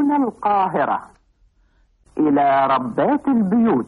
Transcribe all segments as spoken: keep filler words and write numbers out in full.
من القاهرة إلى ربات البيوت.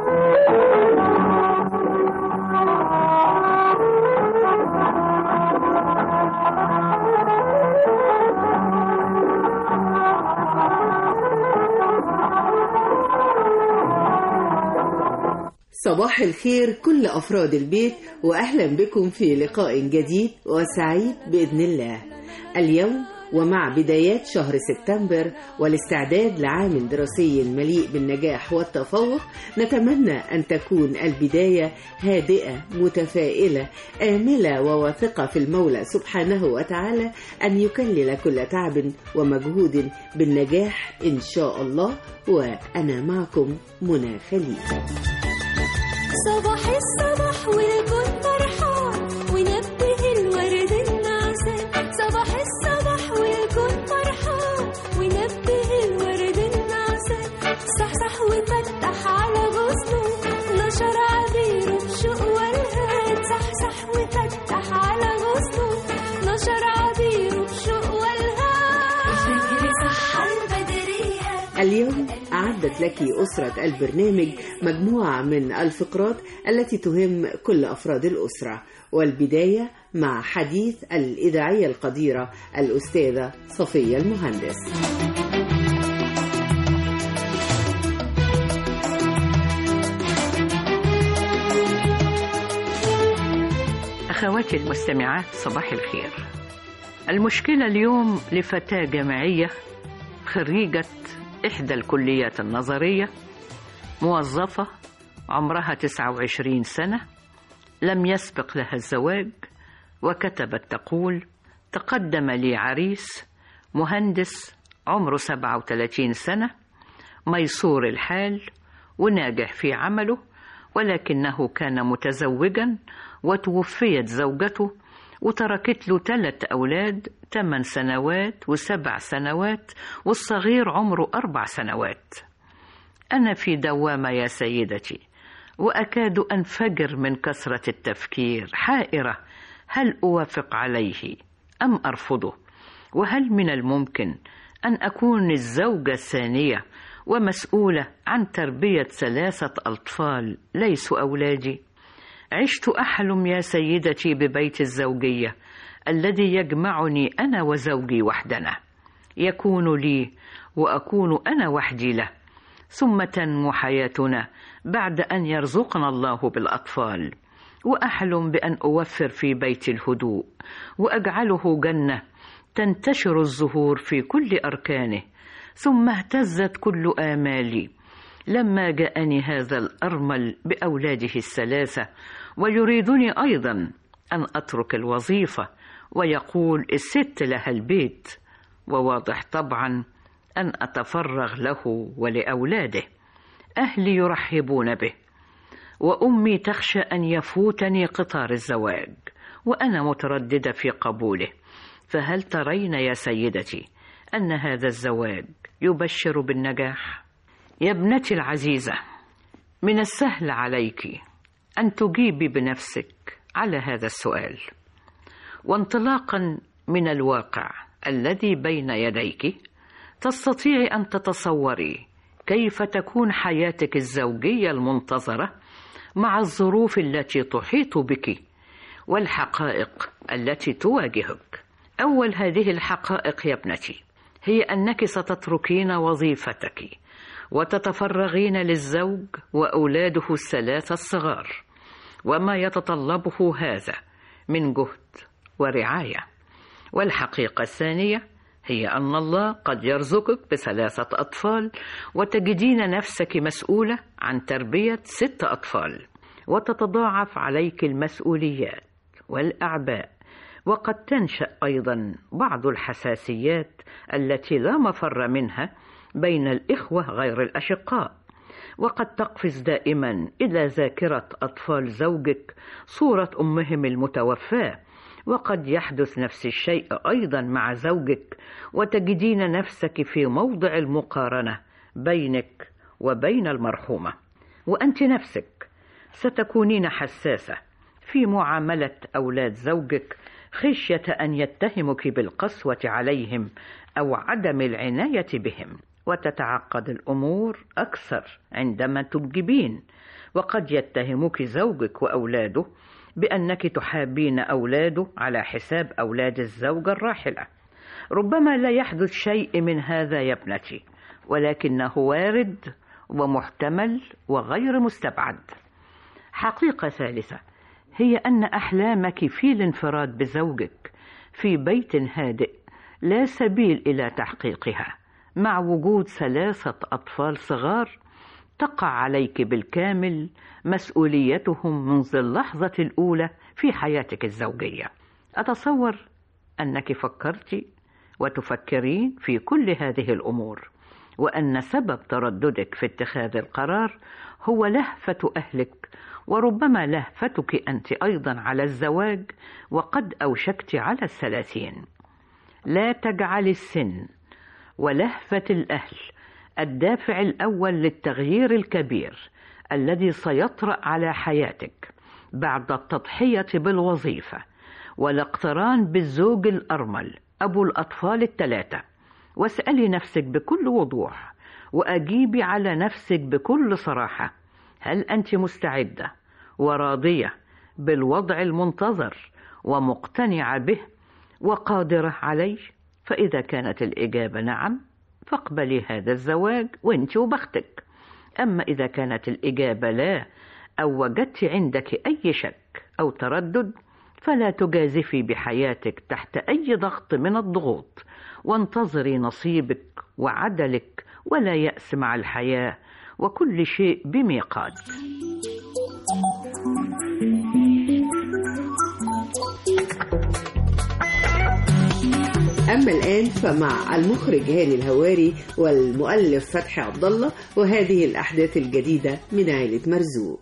صباح الخير كل أفراد البيت، وأهلا بكم في لقاء جديد وسعيد بإذن الله. اليوم ومع بدايات شهر سبتمبر والاستعداد لعام دراسي مليء بالنجاح والتفوق، نتمنى أن تكون البداية هادئة متفائلة آملة وواثقة في المولى سبحانه وتعالى أن يكلل كل تعب ومجهود بالنجاح إن شاء الله. وأنا معكم منى خليل. صباح الصباح والكون فرحان ونبه الورد النعسان. صباح الصباح والكون فرحان ونبه الورد النعسان. صحصح وفتح على غصنه نشر عبيره بشوق والهان. صحصح وفتح على غصنه نشر عبيره بشوق والهان. الفجر صح البدرية. اليوم أعدت لك أسرة البرنامج مجموعة من الفقرات التي تهم كل أفراد الأسرة، والبداية مع حديث الإذاعية القديرة الأستاذة صفية المهندس. أخواتي المستمعات صباح الخير. المشكلة اليوم لفتاة جامعية خريجة إحدى الكليات النظرية، موظفة عمرها تسعة وعشرين سنة، لم يسبق لها الزواج، وكتبت تقول: تقدم لي عريس مهندس عمره سبعة وثلاثين سنة، ميسور الحال وناجح في عمله، ولكنه كان متزوجا وتوفيت زوجته وتركت له ثلاث أولاد، ثمان سنوات وسبع سنوات، والصغير عمره أربع سنوات. أنا في دوامة يا سيدتي، وأكاد أنفجر من كثرة التفكير، حائرة هل أوافق عليه أم أرفضه؟ وهل من الممكن أن أكون الزوجة الثانية ومسؤولة عن تربية ثلاثة أطفال ليسوا أولادي؟ عشت أحلم يا سيدتي ببيت الزوجية الذي يجمعني أنا وزوجي وحدنا، يكون لي وأكون أنا وحدي له، ثم تنمو حياتنا بعد أن يرزقنا الله بالأطفال. وأحلم بأن أوفر في بيت الهدوء وأجعله جنة تنتشر الزهور في أركان أركانه. ثم اهتزت كل آمالي لما جاءني هذا الأرمل بأولاده الثلاثة، ويريدني أيضا أن أترك الوظيفة، ويقول الست لها البيت، وواضح طبعا أن أتفرغ له ولأولاده. أهلي يرحبون به، وأمي تخشى أن يفوتني قطار الزواج، وأنا مترددة في قبوله. فهل ترين يا سيدتي أن هذا الزواج يبشر بالنجاح؟ يا ابنتي العزيزة، من السهل عليك أن تجيبي بنفسك على هذا السؤال، وانطلاقا من الواقع الذي بين يديك تستطيعي أن تتصوري كيف تكون حياتك الزوجية المنتظرة مع الظروف التي تحيط بك والحقائق التي تواجهك. أول هذه الحقائق يا ابنتي هي أنك ستتركين وظيفتك وتتفرغين للزوج وأولاده الثلاثة الصغار، وما يتطلبه هذا من جهد ورعاية. والحقيقة الثانية هي أن الله قد يرزقك بثلاثة أطفال، وتجدين نفسك مسؤولة عن تربية ست أطفال، وتتضاعف عليك المسؤوليات والأعباء، وقد تنشأ أيضا بعض الحساسيات التي لا مفر منها بين الإخوة غير الأشقاء. وقد تقفز دائما إلى ذاكرة أطفال زوجك صورة أمهم المتوفاة، وقد يحدث نفس الشيء أيضا مع زوجك، وتجدين نفسك في موضع المقارنة بينك وبين المرحومة. وأنت نفسك ستكونين حساسة في معاملة أولاد زوجك، خشية أن يتهمك بالقسوة عليهم أو عدم العناية بهم، وتتعقد الأمور أكثر عندما تنجبين، وقد يتهمك زوجك وأولاده بأنك تحابين أولاده على حساب أولاد الزوجة الراحلة. ربما لا يحدث شيء من هذا يا ابنتي، ولكنه وارد ومحتمل وغير مستبعد. حقيقة ثالثة هي أن أحلامك في الانفراد بزوجك في بيت هادئ لا سبيل إلى تحقيقها مع وجود ثلاثة أطفال صغار تقع عليك بالكامل مسؤوليتهم منذ اللحظة الأولى في حياتك الزوجية. أتصور أنك فكرت وتفكرين في كل هذه الأمور، وأن سبب ترددك في اتخاذ القرار هو لهفة أهلك، وربما لهفتك أنت أيضا على الزواج، وقد أوشكت على الثلاثين. لا تجعل السن ولهفة الأهل الدافع الأول للتغيير الكبير الذي سيطرأ على حياتك بعد التضحية بالوظيفة والاقتران بالزوج الأرمل أبو الأطفال الثلاثة. واسألي نفسك بكل وضوح وأجيبي على نفسك بكل صراحة: هل أنت مستعدة وراضية بالوضع المنتظر ومقتنعة به وقادرة عليه؟ فإذا كانت الإجابة نعم فاقبلي هذا الزواج وانت وبختك. أما إذا كانت الإجابة لا، أو وجدت عندك أي شك أو تردد، فلا تجازفي بحياتك تحت أي ضغط من الضغوط، وانتظري نصيبك وعدلك، ولا يأس مع الحياة، وكل شيء بميقات. أما الآن فمع المخرج هاني الهواري والمؤلف فتحي عبد الله، وهذه الأحداث الجديدة من عائلة مرزوق.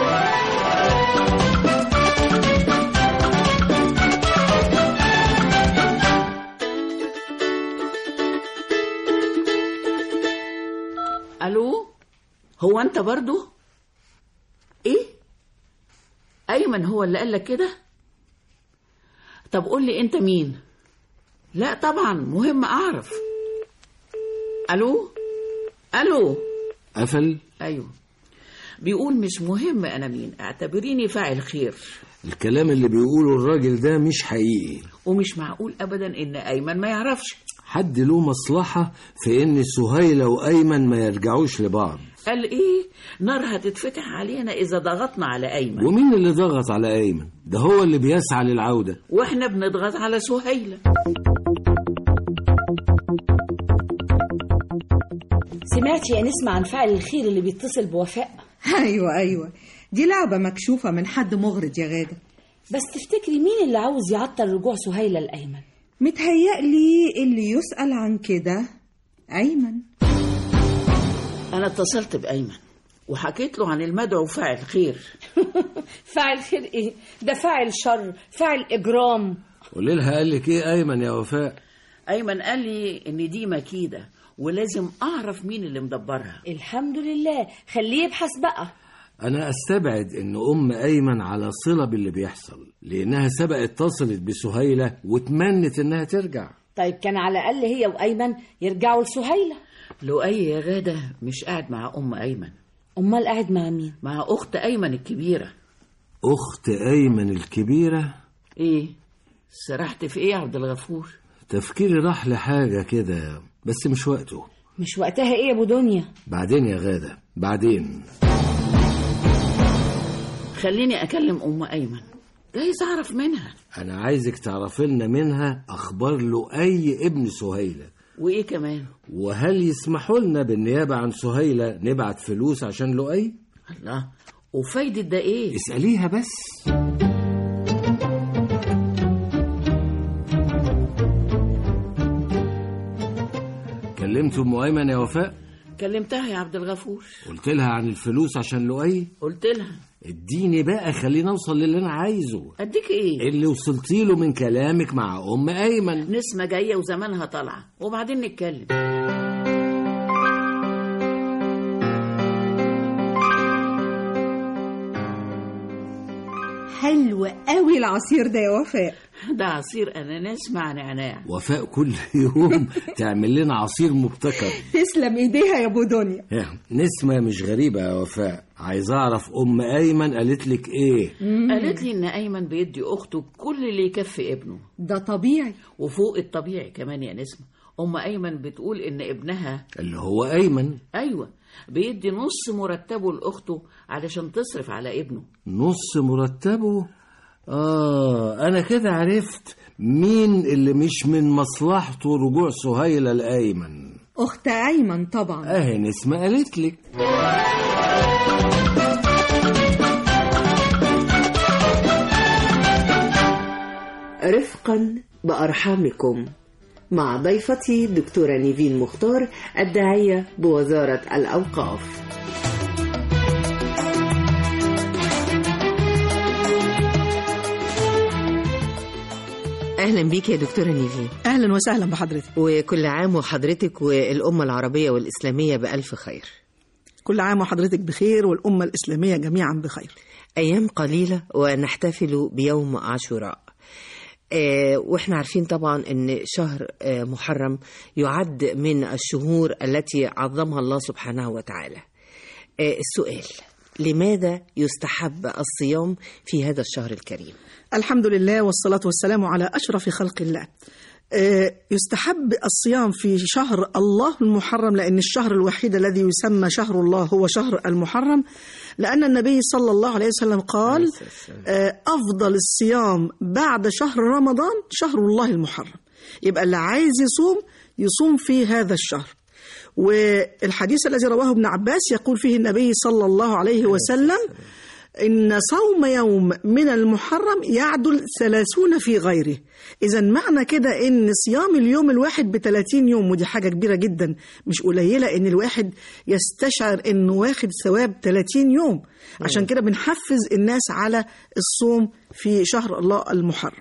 ألو، هو أنت برضو؟ إيه؟ أيمن هو اللي قالك كده؟ طب قول لي أنت مين؟ لا طبعا مهم أعرف. ألو؟ ألو؟ قفل؟ أيوه، بيقول مش مهم أنا مين، اعتبريني فاعل خير. الكلام اللي بيقوله الراجل ده مش حقيقي، ومش معقول أبدا إن أيمن ما يعرفش. حد له مصلحة في إن سهيلة وأيمن ما يرجعوش لبعض. قال إيه؟ نار هتتفتح علينا إذا ضغطنا على أيمن. ومين اللي ضغط على أيمن؟ ده هو اللي بيسعى للعودة، وإحنا بنضغط على سهيلة. سمعتي يا نسمة عن فاعل الخير اللي بيتصل بوفاء؟ أيوة أيوة، دي لعبة مكشوفة من حد مغرض يا غادة. بس تفتكري مين اللي عاوز يعطل رجوع سهيلة لأيمن؟ متهيألي اللي يسأل عن كده أيمن. أنا اتصلت بأيمن وحكيت له عن المدعو فاعل خير. فاعل خير إيه؟ ده فاعل شر، فاعل إجرام. قولي لها قال لك إيه أيمن يا وفاء؟ أيمن قال لي إن دي مكيدة ولازم أعرف مين اللي مدبرها. الحمد لله، خليه يبحث بقى. أنا أستبعد إن أم أيمن على صلة باللي بيحصل، لأنها سبقت اتصلت بسهيلة وتمنت إنها ترجع. طيب كان على الأقل هي وأيمن يرجعوا لسهيلة. لؤي يا غادة مش قاعد مع أم أيمن. أمال قاعد مع مين؟ مع أخت أيمن الكبيرة. أخت أيمن الكبيرة؟ إيه؟ سرحت في إيه يا عبد الغفور؟ تفكيري راح لحاجة كده بس مش وقته. مش وقتها إيه يا أبو دنيا؟ بعدين يا غادة، بعدين. خليني أكلم أم أيمن، جايز أعرف منها. أنا عايزك تعرف لنا منها أخبار لؤي ابن سهيلة. وإيه كمان؟ وهل يسمحوا لنا بالنيابة عن سهيلة نبعت فلوس عشان لؤي؟ الله، وفايدة ده إيه؟ اسأليها بس. كلمت أم أيمن يا وفاء؟ كلمتها يا عبد الغفور. قلت لها عن الفلوس عشان لؤي؟ قلت لها. اديني بقى، خلينا اوصل للي انا عايزه. اديك ايه؟ اللي وصلتي له من كلامك مع ام ايمن. نسمة جاية وزمانها طالعة وبعدين نتكلم. حلو قوي العصير ده يا وفاء. ده عصير أناناس مع نعناع. وفاء كل يوم تعمل لنا عصير مبتكر. تسلم ايديها يا ابو دنيا. نسمة مش غريبة يا وفاء، عايز اعرف ام ايمن قالت لك ايه؟ قالت لي ان ايمن بيدي اخته كل اللي يكفي ابنه. ده طبيعي وفوق الطبيعي كمان يا نسمة. ام ايمن بتقول ان ابنها اللي هو ايمن ايوه بيدي نص مرتبه لاخته علشان تصرف على ابنه. نص مرتبه؟ اه انا كده عرفت مين اللي مش من مصلحته رجوع سهيلة لايمن. اخت ايمن طبعا. اهي نسمة قالت لك. رفقا بأرحامكم مع ضيفتي دكتورة نيفين مختار الداعية بوزارة الأوقاف. أهلا بيك يا دكتورة نيفين. أهلا وسهلا بحضرتك. وكل عام وحضرتك والأمة العربية والإسلامية بألف خير. كل عام وحضرتك بخير والأمة الإسلامية جميعا بخير. أيام قليلة ونحتفل بيوم عاشوراء. آه واحنا عارفين طبعا ان شهر آه محرم يعد من الشهور التي عظمها الله سبحانه وتعالى. آه السؤال: لماذا يستحب الصيام في هذا الشهر الكريم؟ الحمد لله والصلاة والسلام على أشرف خلق الله. آه يستحب الصيام في شهر الله المحرم لأن الشهر الوحيد الذي يسمى شهر الله هو شهر المحرم، لأن النبي صلى الله عليه وسلم قال آه أفضل الصيام بعد شهر رمضان شهر الله المحرم. يبقى اللي عايز يصوم يصوم في هذا الشهر. والحديث الذي رواه ابن عباس يقول فيه النبي صلى الله عليه وسلم إن صوم يوم من المحرم يعدل ثلاثون في غيره. إذا معنى كده إن صيام اليوم الواحد بثلاثين يوم، ودي حاجة كبيرة جدا مش قليلة إن الواحد يستشعر إنه واخد ثواب ثلاثين يوم. عشان كده بنحفز الناس على الصوم في شهر الله المحرم.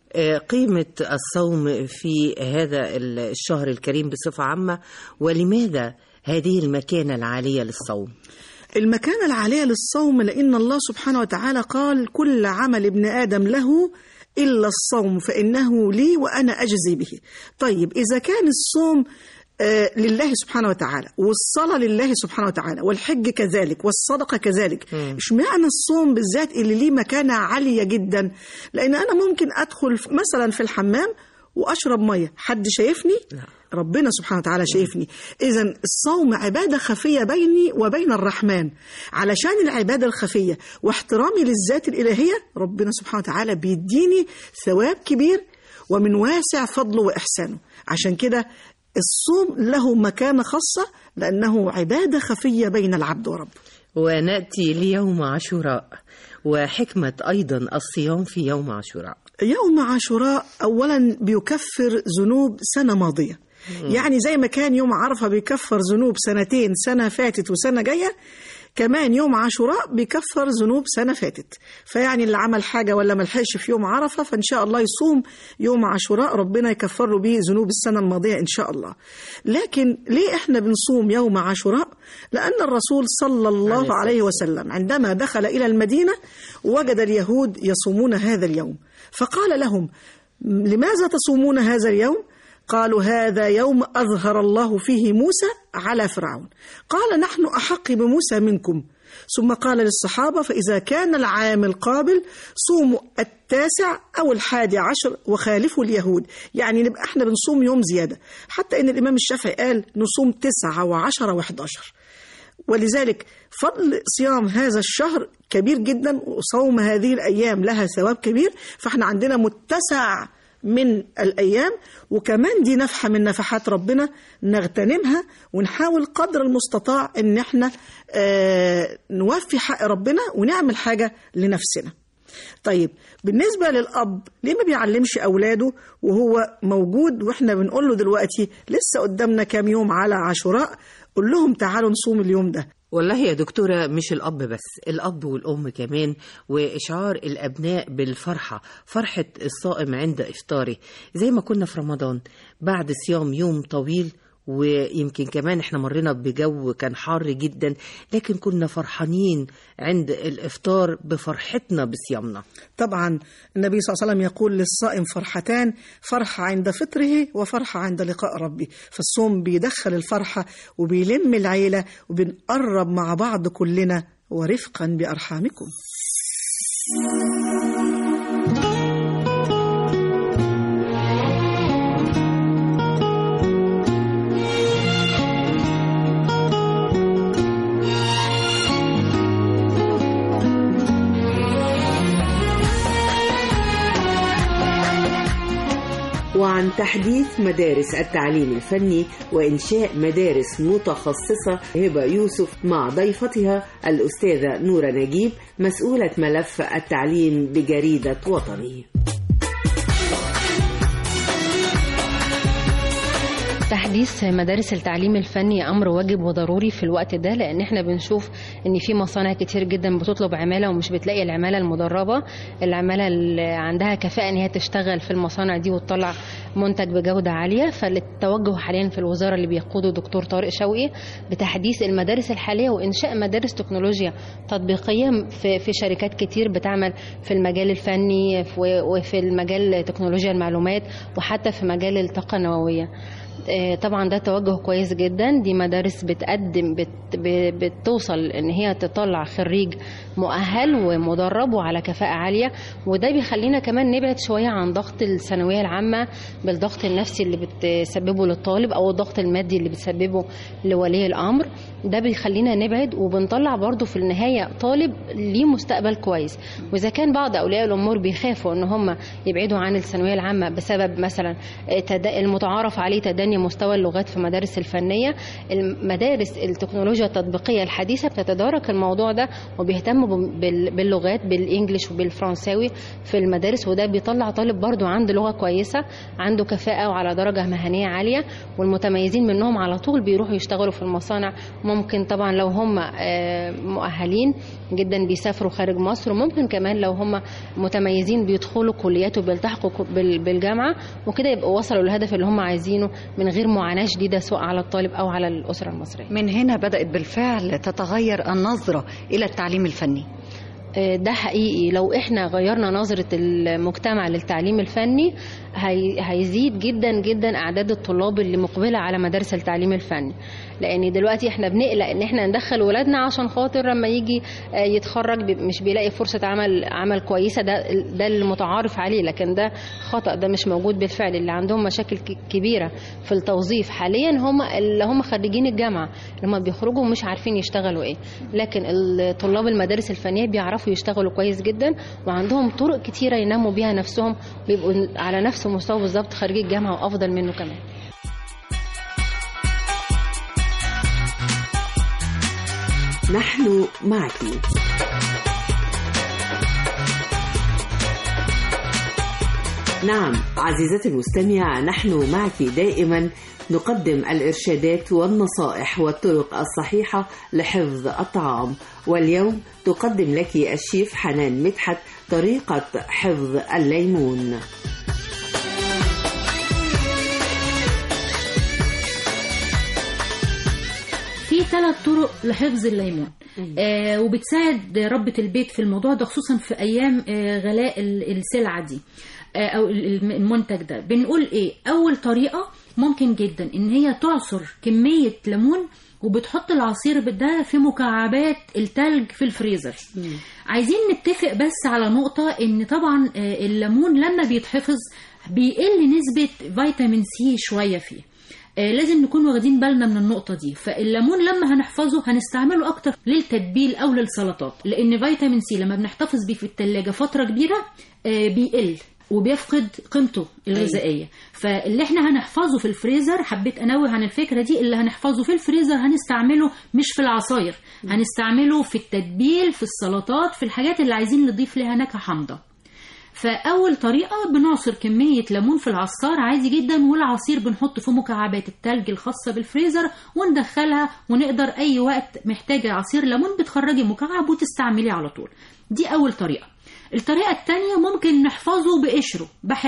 قيمة الصوم في هذا الشهر الكريم بصفة عامة، ولماذا هذه المكانة العالية للصوم؟ المكانة العالية للصوم لأن الله سبحانه وتعالى قال كل عمل ابن آدم له إلا الصوم فإنه لي وأنا أجزي به. طيب إذا كان الصوم آه لله سبحانه وتعالى، والصلاة لله سبحانه وتعالى، والحج كذلك، والصدقة كذلك، إيش معنى الصوم بالذات اللي ليه مكانة عالية جدا؟ لأن أنا ممكن أدخل مثلا في الحمام وأشرب مية، حد شايفني؟ لا. ربنا سبحانه وتعالى شايفني. إذن الصوم عبادة خفية بيني وبين الرحمن. علشان العبادة الخفية واحترامي للذات الإلهية ربنا سبحانه وتعالى بيديني ثواب كبير ومن واسع فضله وإحسانه. عشان كده الصوم له مكانة خاصة لأنه عبادة خفية بين العبد وربه. ونأتي ليوم عاشوراء وحكمة أيضا الصيام في يوم عاشوراء. يوم عاشوراء أولا بيكفر ذنوب سنة ماضية. يعني زي ما كان يوم عرفة بيكفر ذنوب سنتين، سنة فاتت وسنة جاية، كمان يوم عاشوراء بيكفر ذنوب سنة فاتت. فيعني اللي عمل حاجة ولا ملحقش في يوم عرفة فإن شاء الله يصوم يوم عاشوراء ربنا يكفر له به ذنوب السنة الماضية إن شاء الله. لكن ليه إحنا بنصوم يوم عاشوراء؟ لأن الرسول صلى الله عليه وسلم عندما دخل إلى المدينة وجد اليهود يصومون هذا اليوم، فقال لهم لماذا تصومون هذا اليوم؟ قالوا هذا يوم أظهر الله فيه موسى على فرعون. قال نحن أحق بموسى منكم. ثم قال للصحابة فإذا كان العام القابل صوموا التاسع أو الحادي عشر وخالفوا اليهود. يعني نبقى احنا بنصوم يوم زيادة، حتى إن الإمام الشافعي قال نصوم تسعة وعشرة وحداشر. ولذلك فضل صيام هذا الشهر كبير جدا، وصوم هذه الأيام لها ثواب كبير. فاحنا عندنا متسع من الأيام، وكمان دي نفحة من نفحات ربنا نغتنمها ونحاول قدر المستطاع ان احنا آه نوفي حق ربنا ونعمل حاجة لنفسنا. طيب بالنسبة للأب ليه ما بيعلمش أولاده وهو موجود واحنا بنقول له دلوقتي لسه قدامنا كام يوم على عاشوراء، قول لهم تعالوا نصوم اليوم ده؟ والله يا دكتورة مش الأب بس، الأب والأم كمان، وإشعار الأبناء بالفرحة، فرحة الصائم عند إفطاره. زي ما كنا في رمضان بعد صيام يوم طويل ويمكن كمان احنا مرينا بجو كان حار جدا، لكن كنا فرحانين عند الإفطار بفرحتنا بصيامنا. طبعا النبي صلى الله عليه وسلم يقول للصائم فرحتان، فرحة عند فطره وفرحة عند لقاء ربي. فالصوم بيدخل الفرحة وبيلم العيلة وبنقرب مع بعض كلنا، ورفقا بأرحامكم. وعن تحديث مدارس التعليم الفني وإنشاء مدارس متخصصة هبة يوسف مع ضيفتها الأستاذة نورة نجيب مسؤولة ملف التعليم بجريدة وطني. تحديث مدارس التعليم الفني أمر واجب وضروري في الوقت ده، لأن احنا بنشوف ان في مصانع كتير جدا بتطلب عمالة ومش بتلاقي العمالة المدربة، العمالة اللي عندها كفاءة ان هي تشتغل في المصانع دي وتطلع منتج بجودة عالية. فالتوجه حاليا في الوزارة اللي بيقوده دكتور طارق شوقي بتحديث المدارس الحالية وإنشاء مدارس تكنولوجيا تطبيقية في في شركات كتير بتعمل في المجال الفني وفي المجال تكنولوجيا المعلومات وحتى في مجال الطاقة النووية. طبعا ده توجه كويس جدا. دي مدارس بتقدم بت بتوصل ان هي تطلع خريج مؤهل ومدرب وعلى كفاءة عالية، وده بيخلينا كمان نبعد شوية عن ضغط الثانوية العامة بالضغط النفسي اللي بتسببه للطالب او الضغط المادي اللي بتسببه لولي الامر. ده بيخلينا نبعد وبنطلع برضو في النهاية طالب ليه مستقبل كويس. واذا كان بعض اولياء الامور بيخافوا ان هم يبعدوا عن الثانوية العامة بسبب مثلا المتعارف عليه تدني مستوى اللغات في مدارس الفنية، المدارس التكنولوجيا التطبيقية الحديثة بتتدارك الموضوع ده وبيهتموا باللغات بالإنجليش وبالفرنساوي في المدارس، وده بيطلع طالب برضو عنده لغة كويسة عنده كفاءة وعلى درجة مهنية عالية. والمتميزين منهم على طول بيروحوا يشتغلوا في المصانع. ممكن طبعا لو هم مؤهلين جدا بيسافروا خارج مصر، وممكن كمان لو هم متميزين بيدخلوا كليات وبيلتحقوا بالجامعة، وكده يبقوا وصلوا للهدف اللي هم عايزينه من غير معاناة شديدة سواء على الطالب أو على الأسرة المصرية. من هنا بدأت بالفعل تتغير النظرة إلى التعليم الفني. ده حقيقي. لو احنا غيرنا نظرة المجتمع للتعليم الفني هي هيزيد جدا جدا اعداد الطلاب اللي مقبلة على مدارس التعليم الفني، لان دلوقتي احنا بنقلق ان احنا ندخل ولادنا عشان خاطر لما يجي يتخرج مش بيلاقي فرصة عمل عمل كويسة. ده ده المتعارف عليه، لكن ده خطأ، ده مش موجود بالفعل. اللي عندهم مشاكل كبيرة في التوظيف حاليا هم اللي هم خريجين الجامعة، لما بيخرجوا مش عارفين يشتغلوا ايه. لكن طلاب المدارس الفنية بيعرفوا يشتغلوا كويس جدا وعندهم طرق كتيرة ينموا بيها نفسهم ويبقوا على نفس مستوى بالظبط خريج الجامعة وأفضل منه كمان. نحن معك. نعم عزيزتي المستمعة، نحن معك دائما نقدم الإرشادات والنصائح والطرق الصحيحة لحفظ الطعام. واليوم تقدم لك الشيف حنان مدحت طريقة حفظ الليمون. في ثلاث طرق لحفظ الليمون آه وبتساعد ربة البيت في الموضوع ده، خصوصا في أيام آه غلاء السلعة دي آه أو المنتج ده. بنقول إيه؟ أول طريقة ممكن جدا إن هي تعصر كمية ليمون وبتحط العصير ده في مكعبات التلج في الفريزر. مم. عايزين نتفق بس على نقطة، إن طبعا آه الليمون لما بيتحفظ بيقل نسبة فيتامين سي شوية فيه. آه لازم نكون واخدين بالنا من النقطة دي. فالليمون لما هنحفظه هنستعمله أكتر للتتبيل أو للسلطات، لأن فيتامين سي لما بنحتفظ بيه في التلاجة فترة كبيرة آه بيقل وبيفقد قيمته الغذائية. فاللي احنا هنحفظه في الفريزر، حبيت انوه عن الفكرة دي، اللي هنحفظه في الفريزر هنستعمله مش في العصاير، هنستعمله في التتبيل في السلطات في الحاجات اللي عايزين نضيف لها نكهة حامضة. فأول طريقة بنعصر كمية ليمون في العصار عادي جدا، والعصير بنحطه في مكعبات التلج الخاصة بالفريزر وندخلها، ونقدر أي وقت محتاجة عصير ليمون بتخرجي مكعب وتستعمليه على طول. دي أول طريقة. الطريقة التانية ممكن نحفظه بقشره بحاله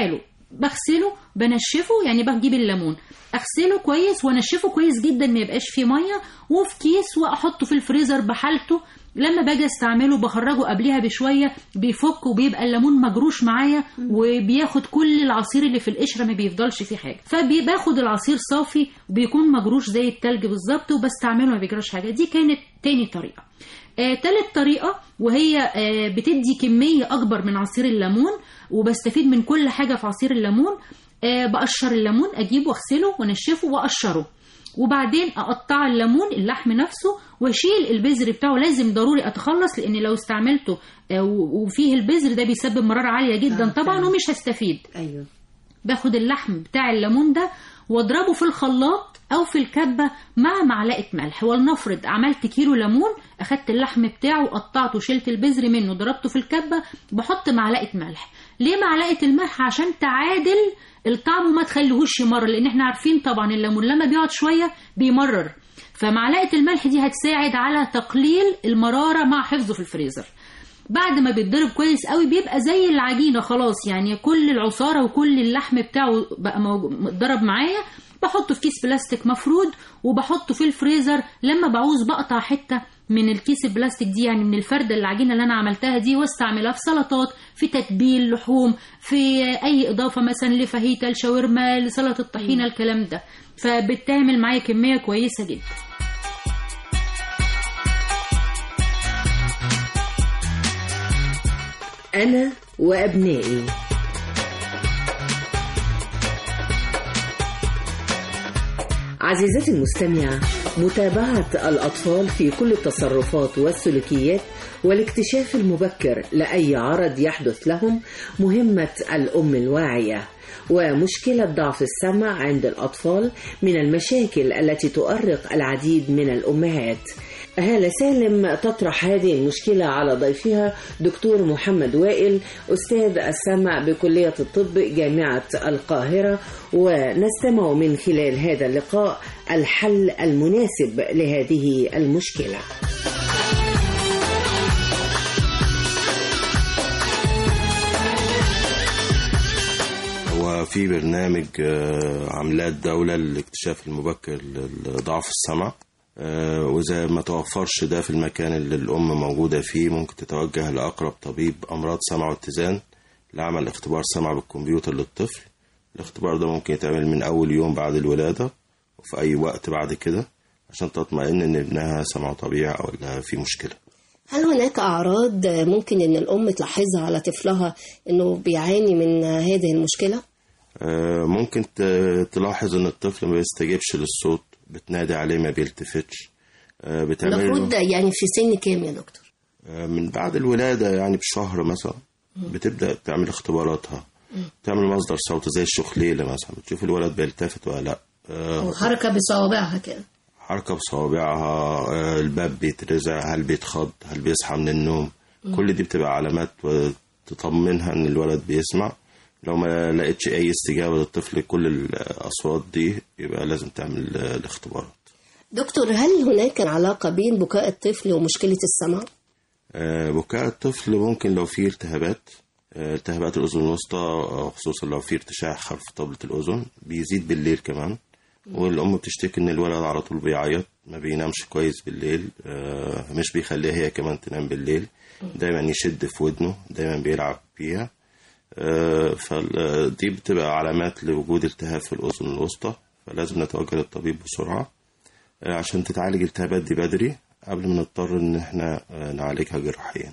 بغسله بنشفه، يعني بجيب الليمون اغسله كويس وانشفه كويس جدا ما يبقاش فيه ميه، وفي كيس واحطه في الفريزر بحالته. لما باجي استعمله بخرجه قبلها بشويه بيفك وبيبقى الليمون مجروش معايا وبياخد كل العصير اللي في القشره ما بيفضلش فيه حاجه، فباخد العصير صافي وبيكون مجروش زي التلج بالظبط وبستعمله ما بيجراش حاجه. دي كانت تاني طريقه. آه، تالت طريقة وهي آه، بتدي كمية أكبر من عصير الليمون وبستفيد من كل حاجة في عصير الليمون. آه، بقشر الليمون، أجيبه واغسله ونشفه وأقشره، وبعدين أقطع الليمون اللحم نفسه واشيل البذر بتاعه. لازم ضروري أتخلص، لأن لو استعملته آه، وفيه البذر ده بيسبب مرارة عالية جدا آه طبعا ومش هستفيد. أيوه. باخد اللحم بتاع الليمون ده واضربه في الخلاط او في الكبه مع معلقه ملح. ولنفرض عملت كيلو ليمون، اخدت اللحم بتاعه وقطعته وشلت البذر منه ضربته في الكبه، بحط معلقه ملح. ليه معلقه الملح؟ عشان تعادل الطعم وما تخليهوش يمرر، لان احنا عارفين طبعا الليمون لما بيقعد شويه بيمرر، فمعلقه الملح دي هتساعد على تقليل المراره مع حفظه في الفريزر. بعد ما بيتضرب كويس قوي بيبقى زي العجينه خلاص، يعني كل العصاره وكل اللحم بتاعه بقى متضرب معايا. بحطه في كيس بلاستيك مفرود وبحطه في الفريزر. لما بعوز بقطع حته من الكيس البلاستيك دي، يعني من الفرده العجينه اللي انا عملتها دي، واستعملها في سلطات، في تتبيل لحوم، في اي اضافه مثلا لفاهيتا، الشاورما، لسلطه الطحينه، الكلام ده. فبتعمل معايا كميه كويسه جدا. أنا وأبنائي. عزيزتي المستمعة، متابعة الأطفال في كل التصرفات والسلوكيات والاكتشاف المبكر لأي عرض يحدث لهم مهمة الأم الواعية. ومشكلة ضعف السمع عند الأطفال من المشاكل التي تؤرق العديد من الأمهات. هالة سالم تطرح هذه المشكلة على ضيفها دكتور محمد وائل، أستاذ السمع بكلية الطب جامعة القاهرة، ونستمع من خلال هذا اللقاء الحل المناسب لهذه المشكلة. وفي برنامج عملات دولة للاكتشاف المبكر لضعف السمع، وإذا ما توفرش ده في المكان اللي الأم موجودة فيه ممكن تتوجه لأقرب طبيب أمراض سمع واتزان لعمل اختبار سمع بالكمبيوتر للطفل. الاختبار ده ممكن يتعمل من أول يوم بعد الولادة وفي أي وقت بعد كده عشان تطمئن إن ابنها سمعه طبيعي أو لا في مشكلة. هل هناك أعراض ممكن إن الأم تلاحظها على طفلها إنه بيعاني من هذه المشكلة؟ ممكن تلاحظ إن الطفل ما بيستجيبش للصوت، بتنادي عليه ما بيلتفتش. المفروض يعني في سن كام يا دكتور؟ من بعد الولادة يعني بشهر مثلا بتبدأ تعمل اختباراتها، تعمل مصدر صوت زي الشخليلة مثلا، بتشوف الولد بيلتفت ولا لا. حركة بصوابعها كده، حركة بصوابعها، الباب بيترزع، هل بيتخض، هل بيصحى من النوم. م. كل دي بتبقى علامات تطمنها ان الولد بيسمع. لو ما لقيتش اي استجابة للطفل كل الاصوات دي يبقى لازم تعمل الاختبارات. دكتور، هل هناك علاقة بين بكاء الطفل ومشكلة السمع؟ آه بكاء الطفل ممكن لو في التهابات، آه التهابات الأذن الوسطى، خصوصا لو في ارتشاح خلف طبلة الأذن، بيزيد بالليل كمان. والأم بتشتكي إن الولد على طول بيعيط، ما بينامش كويس بالليل، آه مش بيخليها هي كمان تنام بالليل، دايما يشد في ودنه، دايما بيلعب فيها. آه فدي بتبقى علامات لوجود التهاب في الأذن الوسطى، فلازم نتوجه للطبيب بسرعة آه عشان تتعالج الالتهابات دي بدري قبل ما نضطر إن احنا آه نعالجها جراحيا.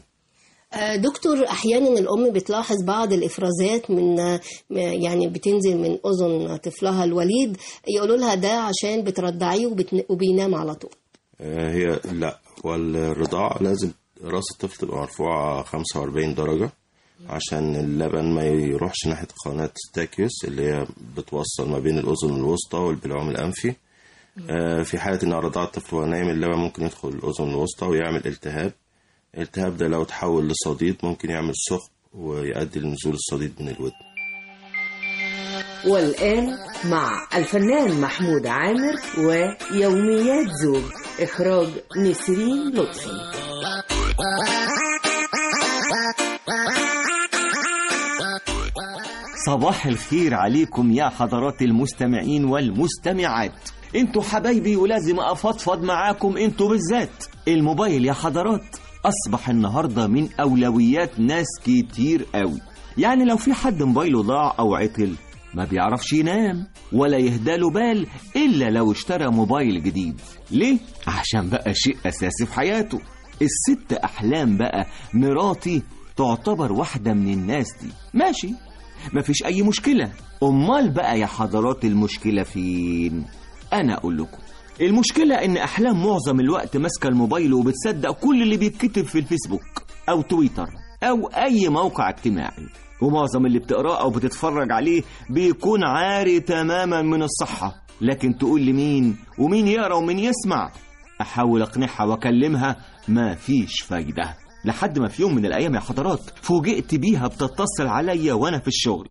دكتور، أحيانا الأم بتلاحظ بعض الإفرازات من يعني بتنزل من أذن طفلها الوليد، يقولوا لها ده عشان بترضعيه وبينام على طول. هي لا، والرضاعة لازم راس الطفل تبقى مرفوعة خمسة وأربعين درجة عشان اللبن ما يروحش ناحية قناة ستاكيوس اللي هي بتوصل ما بين الأذن الوسطى والبلعوم الأنفي. في حالة إن رضاعة الطفل وهو نايم اللبن ممكن يدخل الأذن الوسطى ويعمل التهاب. الالتهاب ده لو تحول لصديد ممكن يعمل ثقب ويؤدي لنزول الصديد من الودن. والآن مع الفنان محمود عامر ويوميات زوج، إخراج نسرين لطفي. صباح الخير عليكم يا حضرات المستمعين والمستمعات. انتوا حبايبي ولازم افضفض معاكم انتوا بالذات. الموبايل يا حضرات اصبح النهاردة من اولويات ناس كتير قوي. يعني لو في حد موبايله ضاع او عطل ما بيعرفش ينام ولا يهداله بال الا لو اشترى موبايل جديد. ليه؟ عشان بقى شيء اساسي في حياته. الست احلام بقى مراتي تعتبر واحدة من الناس دي. ماشي مفيش اي مشكلة. امال بقى يا حضرات المشكلة فين؟ انا اقول لكم المشكلة ان احلام معظم الوقت ماسكة الموبايل وبتصدق كل اللي بيتكتب في الفيسبوك او تويتر او اي موقع اجتماعي، ومعظم اللي بتقراه او بتتفرج عليه بيكون عاري تماما من الصحة. لكن تقول لي مين ومين يقرا ومين يسمع؟ احاول اقنعها واكلمها ما فيش فايدة، لحد ما في يوم من الايام يا حضرات فوجئت بيها بتتصل عليا وانا في الشغل.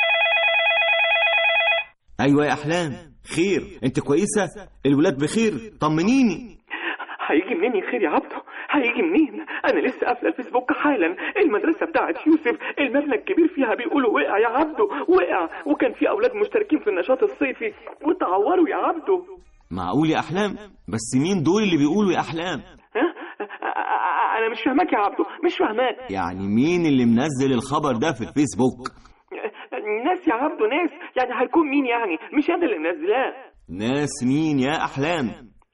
ايوه يا احلام، خير؟ انت كويسة؟ الولاد بخير؟ طمنيني. هيجي منين خير يا عبده؟ هيجي منين؟ انا لسه قافله الفيسبوك حالا. المدرسه بتاعت يوسف المبنى الكبير فيها بيقولوا وقع يا عبده، وقع، وكان في اولاد مشتركين في النشاط الصيفي وتعوروا يا عبده. معقول يا احلام؟ بس مين دول اللي بيقولوا يا احلام؟ ها؟ انا مش فاهمك يا عبده، مش فاهمك. يعني مين اللي منزل الخبر ده في الفيسبوك؟ ناس يا عبده، ناس. يعني هيكون مين يعني؟ مش انا اللي منزلاه. ناس مين يا احلام؟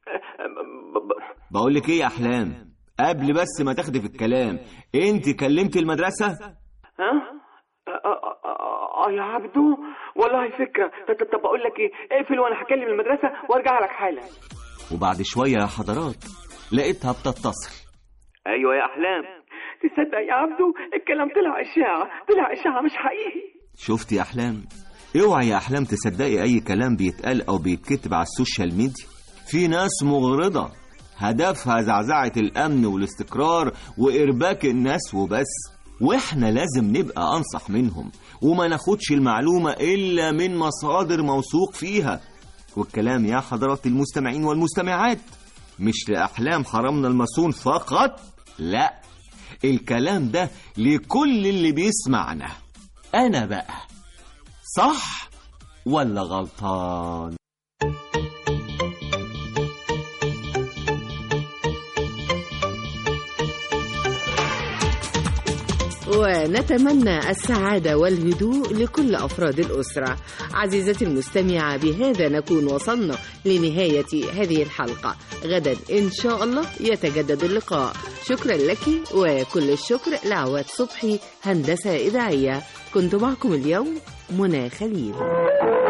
بقول لك ايه يا احلام، قبل بس ما تاخدي في الكلام، انت كلمتي المدرسه؟ ها اه يا عبدو والله فكره. طب بقول لك ايه، اقفل وانا هكلم المدرسه وارجع لك حالا. وبعد شويه يا حضرات لقيتها بتتصل. ايوه يا احلام، تصدق يا عبدو الكلام طلع اشاعه، طلع اشاعه مش حقيقي. شفتي يا احلام؟ اوعي يا احلام تصدقي اي كلام بيتقال او بيتكتب على السوشيال ميديا. في ناس مغرضة هدفها زعزعة الأمن والاستقرار وإرباك الناس وبس، وإحنا لازم نبقى أنصح منهم وما ناخدش المعلومة إلا من مصادر موثوق فيها. والكلام يا حضرات المستمعين والمستمعات مش لأحلام حرمنا المصون فقط، لا، الكلام ده لكل اللي بيسمعنا. أنا بقى صح ولا غلطان؟ ونتمنى السعادة والهدوء لكل أفراد الأسرة. عزيزتي المستمعة، بهذا نكون وصلنا لنهاية هذه الحلقة. غدا إن شاء الله يتجدد اللقاء. شكرا لك وكل الشكر لعواد صبحي هندسة إذاعية. كنت معكم اليوم منى خليل.